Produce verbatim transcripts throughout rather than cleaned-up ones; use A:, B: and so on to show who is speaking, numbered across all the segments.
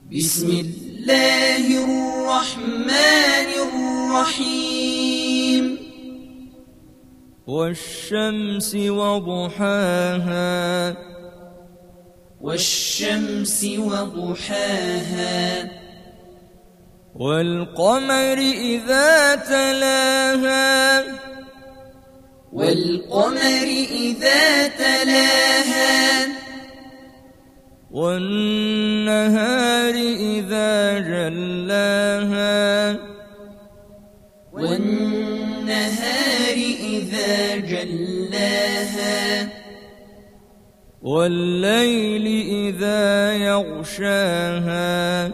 A: بسم الله الرحمن الرحيم
B: والشمس وضحاها
A: والشمس وضحاها
B: والقمر إذا تلاها
A: والقمر إذا تلاها
B: والنهار إذا جلاها
A: والنهار إذا جلاها
B: والليل إذا يغشاها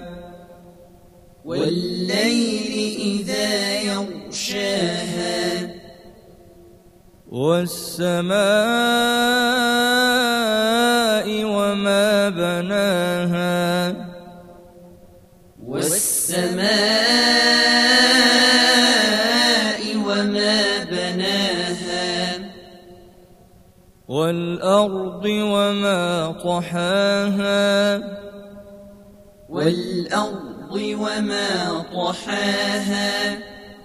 A: والليل إذا يغشاها
B: والسماء وما بناها
A: والسماء وما بناها
B: والأرض وما طحاها
A: والأرض وما طحاها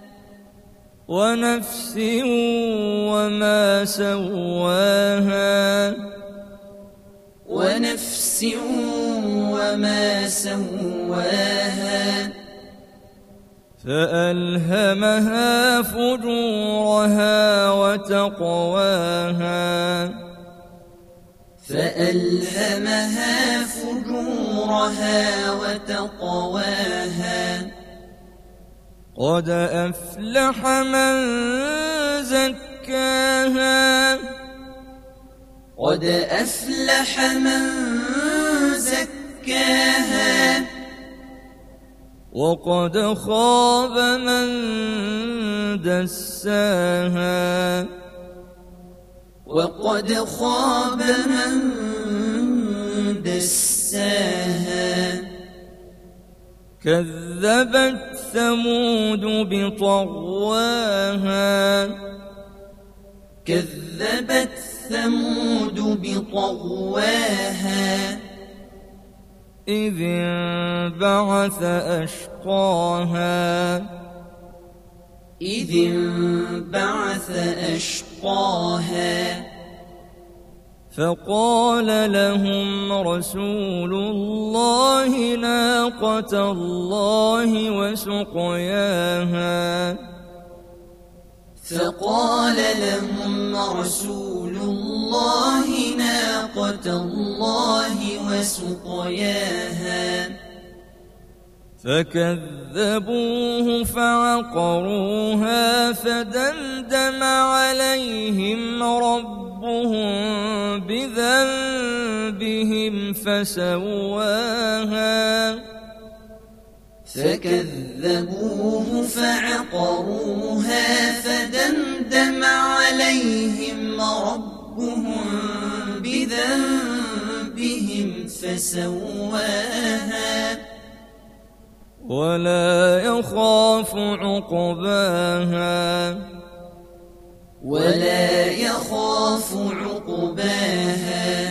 B: ونفس وما سواها
A: ونفس وما سواها
B: فألهمها فجورها وتقواها
A: فألهمها فجورها وتقواها
B: قد أفلح من زكاها
A: قد أفلح من زكاها
B: وقد خاب من دساها
A: وقد خاب من دساها
B: كذبت ثمود بطغواها
A: كذبت ثمود بطغواها
B: إذ انبعث أشقاها
A: إذ انبعث أشقاها
B: فقال لهم رسول الله ناقة الله وسقياها
A: فقال لهم رسول الله ناقة الله وسقياها
B: فكذبوه فعقروها فدمدم عليهم ربهم بذنبهم فسواها
A: فكذبوه فعقروها فدمدم عليهم ربهم بذنبهم فسواها
B: ولا يخاف عقباها
A: ولا يخاف عقباها